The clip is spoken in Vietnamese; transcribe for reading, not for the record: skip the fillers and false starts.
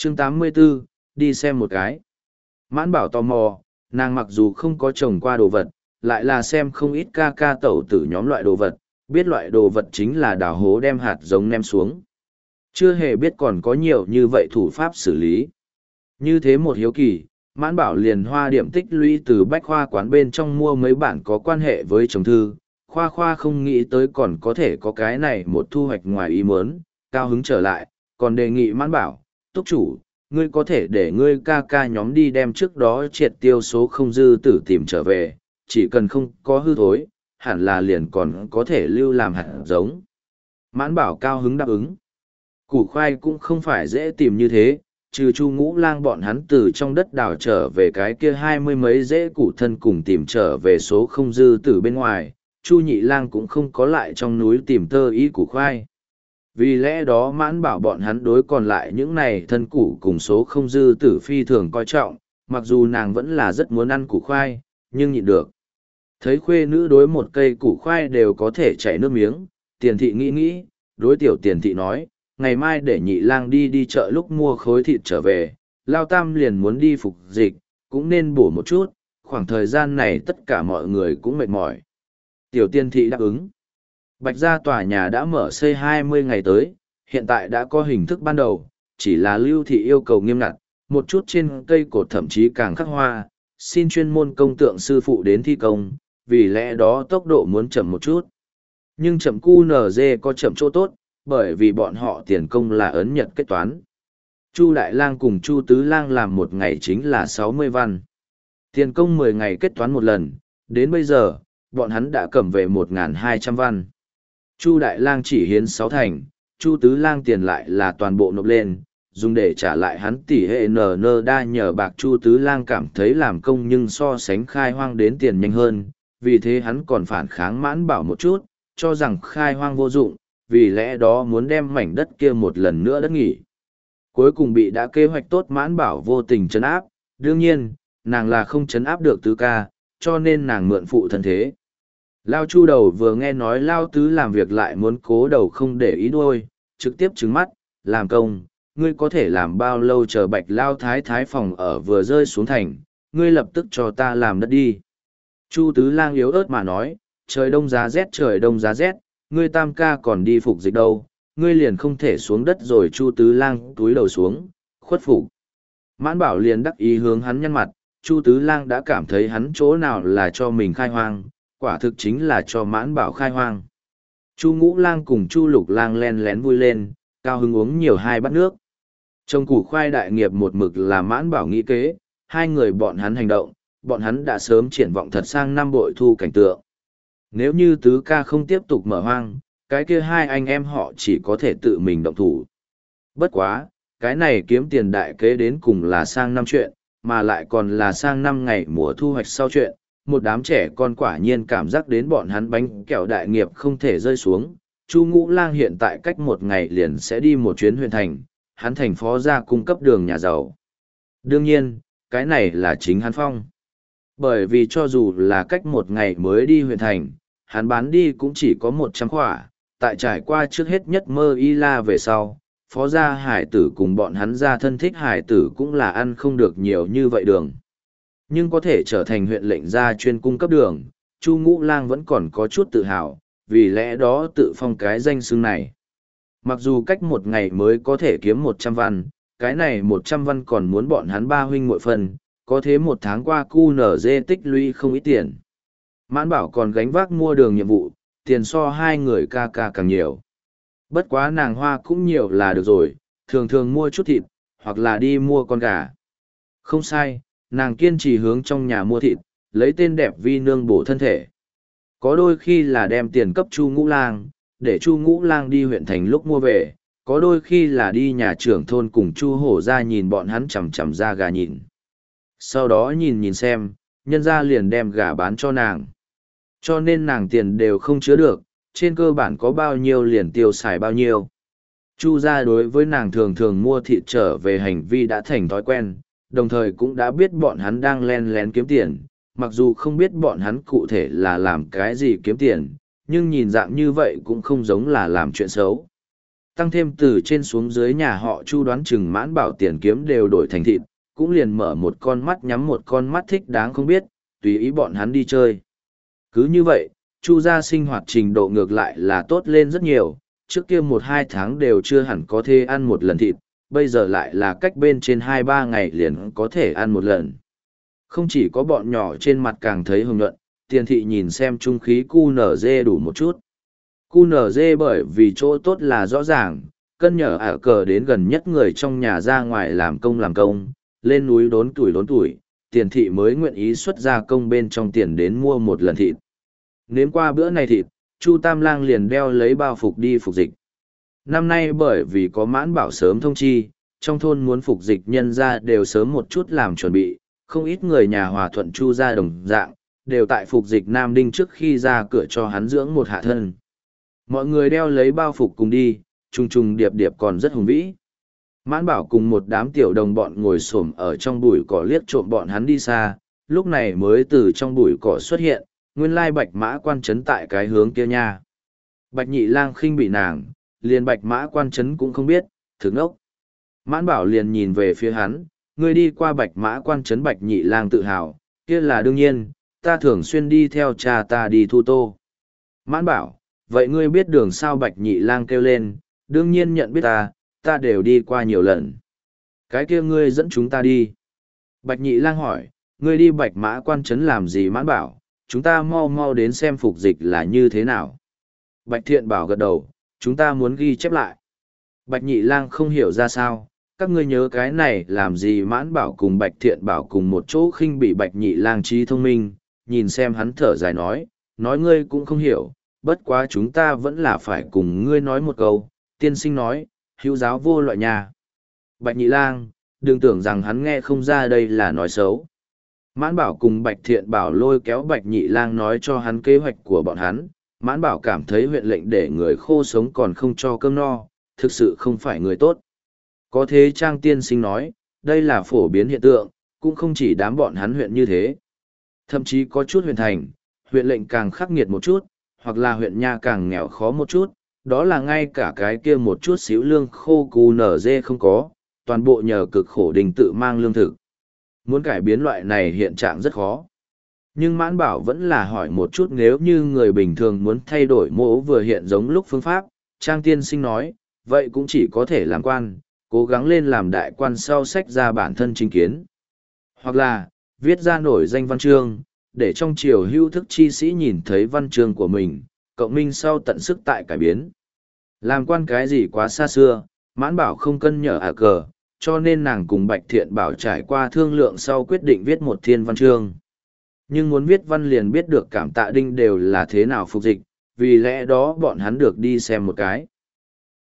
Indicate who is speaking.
Speaker 1: Chương 84, đi xem một cái. Mãn Bảo tò mò, nàng mặc dù không có trồng qua đồ vật, lại là xem không ít ca ca tẩu tử nhóm loại đồ vật, biết loại đồ vật chính là đào hố đem hạt giống ném xuống. Chưa hề biết còn có nhiều như vậy thủ pháp xử lý. Như thế một hiếu kỳ, Mãn Bảo liền hoa điểm tích lũy từ bách khoa quán bên trong mua mấy bản có quan hệ với chồng thư. Khoa không nghĩ tới còn có thể có cái này một thu hoạch ngoài ý muốn, cao hứng trở lại, còn đề nghị Mãn Bảo, túc chủ, ngươi có thể để ngươi ca ca nhóm đi đem trước đó triệt tiêu số không dư tử tìm trở về, chỉ cần không có hư thối, hẳn là liền còn có thể lưu làm hạt giống. Mãn Bảo cao hứng đáp ứng. Củ khoai cũng không phải dễ tìm như thế, trừ Chu Ngũ Lang bọn hắn từ trong đất đào trở về cái kia 20 mấy rễ củ thân cùng tìm trở về số không dư tử bên ngoài, Chu Nhị Lang cũng không có lại trong núi tìm tơ ý củ khoai. Vì lẽ đó Mãn Bảo bọn hắn đối còn lại những này thân củ cùng số không dư tử phi thường coi trọng, mặc dù nàng vẫn là rất muốn ăn củ khoai, nhưng nhịn được. Thấy khuê nữ đối một cây củ khoai đều có thể chảy nước miếng, Tiền thị nghĩ, đối tiểu Tiền thị nói, ngày mai để Nhị Lang đi chợ lúc mua khối thịt trở về, Lao Tam liền muốn đi phục dịch, cũng nên bổ một chút, khoảng thời gian này tất cả mọi người cũng mệt mỏi. Tiểu Tiền thị đáp ứng. Bạch gia tòa nhà đã mở xây 20 ngày tới, hiện tại đã có hình thức ban đầu, chỉ là Lưu thị yêu cầu nghiêm ngặt, một chút trên cây cột thậm chí càng khắc hoa, xin chuyên môn công tượng sư phụ đến thi công, vì lẽ đó tốc độ muốn chậm một chút. Nhưng chậm QNZ có chậm chỗ tốt, bởi vì bọn họ tiền công là ấn nhật kết toán. Chu Đại Lang cùng Chu Tứ Lang làm một ngày chính là 60 văn. Tiền công 10 ngày kết toán một lần, đến bây giờ, bọn hắn đã cầm về 1.200 văn. Chu Đại Lang chỉ hiến 6 thành, Chu Tứ Lang tiền lại là toàn bộ nộp lên, dùng để trả lại hắn tỷ hệ NN đa nhờ bạc. Chu Tứ Lang cảm thấy làm công nhưng so sánh khai hoang đến tiền nhanh hơn, vì thế hắn còn phản kháng Mãn Bảo một chút, cho rằng khai hoang vô dụng, vì lẽ đó muốn đem mảnh đất kia một lần nữa đất nghỉ. Cuối cùng bị đã kế hoạch tốt Mãn Bảo vô tình trấn áp, đương nhiên, nàng là không trấn áp được Tứ ca, cho nên nàng mượn phụ thân thế. Lao Chu đầu vừa nghe nói Lao Tứ làm việc lại muốn cố đầu không để ý đuôi, trực tiếp trừng mắt, làm công, ngươi có thể làm bao lâu chờ Bạch Lao Thái Thái phòng ở vừa rơi xuống thành, ngươi lập tức cho ta làm đất đi. Chu Tứ Lang yếu ớt mà nói, trời đông giá rét, ngươi Tam ca còn đi phục dịch đâu, ngươi liền không thể xuống đất rồi. Chu Tứ Lang túi đầu xuống, khuất phục. Mãn Bảo liền đắc ý hướng hắn nhăn mặt, Chu Tứ Lang đã cảm thấy hắn chỗ nào là cho mình khai hoang, quả thực chính là cho Mãn Bảo khai hoang. Chu Ngũ Lang cùng Chu Lục Lang len lén vui lên, cao hứng uống nhiều 2 bát nước. Trồng củ khoai đại nghiệp một mực là Mãn Bảo nghĩ kế, hai người bọn hắn hành động, bọn hắn đã sớm triển vọng thật sang năm bội thu cảnh tượng. Nếu như Tứ ca không tiếp tục mở hoang, cái kia hai anh em họ chỉ có thể tự mình động thủ. Bất quá, cái này kiếm tiền đại kế đến cùng là sang năm chuyện, mà lại còn là sang năm ngày mùa thu hoạch sau chuyện. Một đám trẻ con quả nhiên cảm giác đến bọn hắn bánh kẹo đại nghiệp không thể rơi xuống. Chu Ngũ Lang hiện tại cách một ngày liền sẽ đi một chuyến huyện thành, hắn thành phó gia cung cấp đường nhà giàu. Đương nhiên, cái này là chính hắn phong. Bởi vì cho dù là cách một ngày mới đi huyện thành, hắn bán đi cũng chỉ có 100 khỏa, tại trải qua trước hết nhất mơ y la về sau, phó gia hải tử cùng bọn hắn gia thân thích hải tử cũng là ăn không được nhiều như vậy đường. Nhưng có thể trở thành huyện lệnh gia chuyên cung cấp đường, Chu Ngũ Lang vẫn còn có chút tự hào, vì lẽ đó tự phong cái danh xưng này. Mặc dù cách một ngày mới có thể kiếm 100 văn, cái này 100 văn còn muốn bọn hắn ba huynh muội phần, có thế một tháng qua QNZ tích lũy không ít tiền. Mãn Bảo còn gánh vác mua đường nhiệm vụ, tiền so hai người ca ca càng nhiều. Bất quá nàng hoa cũng nhiều là được rồi, thường thường mua chút thịt, hoặc là đi mua con gà. Không sai, nàng kiên trì hướng trong nhà mua thịt, lấy tên đẹp vi nương bổ thân thể. Có đôi khi là đem tiền cấp Chu Ngũ Lang, để Chu Ngũ Lang đi huyện thành lúc mua về, có đôi khi là đi nhà trưởng thôn cùng Chu Hổ ra nhìn bọn hắn chằm chằm ra gà nhìn. Sau đó nhìn xem, nhân ra liền đem gà bán cho nàng. Cho nên nàng tiền đều không chứa được, trên cơ bản có bao nhiêu liền tiêu xài bao nhiêu. Chu gia đối với nàng thường thường mua thịt trở về hành vi đã thành thói quen, đồng thời cũng đã biết bọn hắn đang len lén kiếm tiền, mặc dù không biết bọn hắn cụ thể là làm cái gì kiếm tiền, nhưng nhìn dạng như vậy cũng không giống là làm chuyện xấu. Tăng thêm từ trên xuống dưới nhà họ Chu đoán chừng Mãn Bảo tiền kiếm đều đổi thành thịt, cũng liền mở một con mắt nhắm một con mắt thích đáng không biết, tùy ý bọn hắn đi chơi. Cứ như vậy, Chu gia sinh hoạt trình độ ngược lại là tốt lên rất nhiều, trước kia 1-2 tháng đều chưa hẳn có thể ăn một lần thịt, bây giờ lại là cách bên trên 2-3 ngày liền có thể ăn một lần. Không chỉ có bọn nhỏ trên mặt càng thấy hồng nhuận, tiền thị nhìn xem trung khí QNZ đủ một chút. QNZ bởi vì chỗ tốt là rõ ràng, cân nhở ở cờ đến gần nhất người trong nhà ra ngoài làm công, lên núi đốn tuổi, tiền thị mới nguyện ý xuất ra công bên trong tiền đến mua một lần thịt. Nếm qua bữa này thịt, Chu Tam Lang liền đeo lấy bao phục đi phục dịch. Năm nay bởi vì có Mãn Bảo sớm thông chi, trong thôn muốn phục dịch nhân ra đều sớm một chút làm chuẩn bị, không ít người nhà hòa thuận Chu gia đồng dạng, đều tại phục dịch Nam Đinh trước khi ra cửa cho hắn dưỡng một hạ thân. Mọi người đeo lấy bao phục cùng đi, trùng điệp điệp còn rất hùng vĩ. Mãn Bảo cùng một đám tiểu đồng bọn ngồi xổm ở trong bụi cỏ liếc trộm bọn hắn đi xa, lúc này mới từ trong bụi cỏ xuất hiện, nguyên lai Bạch Mã quan trấn tại cái hướng kia nha. Bạch Nhị Lang khinh bị nàng, liền Bạch Mã quan trấn cũng không biết, thực ngốc. Mãn Bảo liền nhìn về phía hắn, ngươi đi qua Bạch Mã quan trấn. Bạch Nhị Lang tự hào, kia là đương nhiên, ta thường xuyên đi theo cha ta đi thu tô. Mãn Bảo, vậy ngươi biết đường sao? Bạch Nhị Lang kêu lên, đương nhiên nhận biết ta đều đi qua nhiều lần. Cái kia ngươi dẫn chúng ta đi. Bạch Nhị Lang hỏi, ngươi đi Bạch Mã quan trấn làm gì? Mãn Bảo, chúng ta mau đến xem phục dịch là như thế nào. Bạch Thiện Bảo gật đầu, chúng ta muốn ghi chép lại. Bạch Nhị Lang không hiểu ra sao, các ngươi nhớ cái này làm gì? Mãn Bảo cùng Bạch Thiện Bảo cùng một chỗ khinh bị Bạch Nhị Lang trí thông minh, nhìn xem hắn thở dài nói ngươi cũng không hiểu, bất quá chúng ta vẫn là phải cùng ngươi nói một câu, tiên sinh nói, hữu giáo vô loại nhà. Bạch Nhị Lang, đừng tưởng rằng hắn nghe không ra đây là nói xấu. Mãn Bảo cùng Bạch Thiện Bảo lôi kéo Bạch Nhị Lang nói cho hắn kế hoạch của bọn hắn. Mãn Bảo cảm thấy huyện lệnh để người khô sống còn không cho cơm no, thực sự không phải người tốt. Có thế Trang tiên sinh nói, đây là phổ biến hiện tượng, cũng không chỉ đám bọn hắn huyện như thế. Thậm chí có chút huyện thành, huyện lệnh càng khắc nghiệt một chút, hoặc là huyện nha càng nghèo khó một chút, đó là ngay cả cái kia một chút xíu lương khô cù nở dê không có, toàn bộ nhờ cực khổ đình tự mang lương thực. Muốn cải biến loại này hiện trạng rất khó. Nhưng Mãn Bảo vẫn là hỏi một chút, nếu như người bình thường muốn thay đổi mô vừa hiện giống lúc phương pháp, Trang tiên sinh nói, vậy cũng chỉ có thể làm quan, cố gắng lên làm đại quan sau sách ra bản thân chính kiến. Hoặc là, viết ra nổi danh văn chương, để trong triều hưu thức chi sĩ nhìn thấy văn chương của mình, cộng minh sau tận sức tại cải biến. Làm quan cái gì quá xa xưa, Mãn Bảo không cân nhở cờ, cho nên nàng cùng Bạch Thiện Bảo trải qua thương lượng sau quyết định viết một thiên văn chương. Nhưng muốn viết văn liền biết được Cảm Tạ Đinh đều là thế nào phục dịch, vì lẽ đó bọn hắn được đi xem một cái.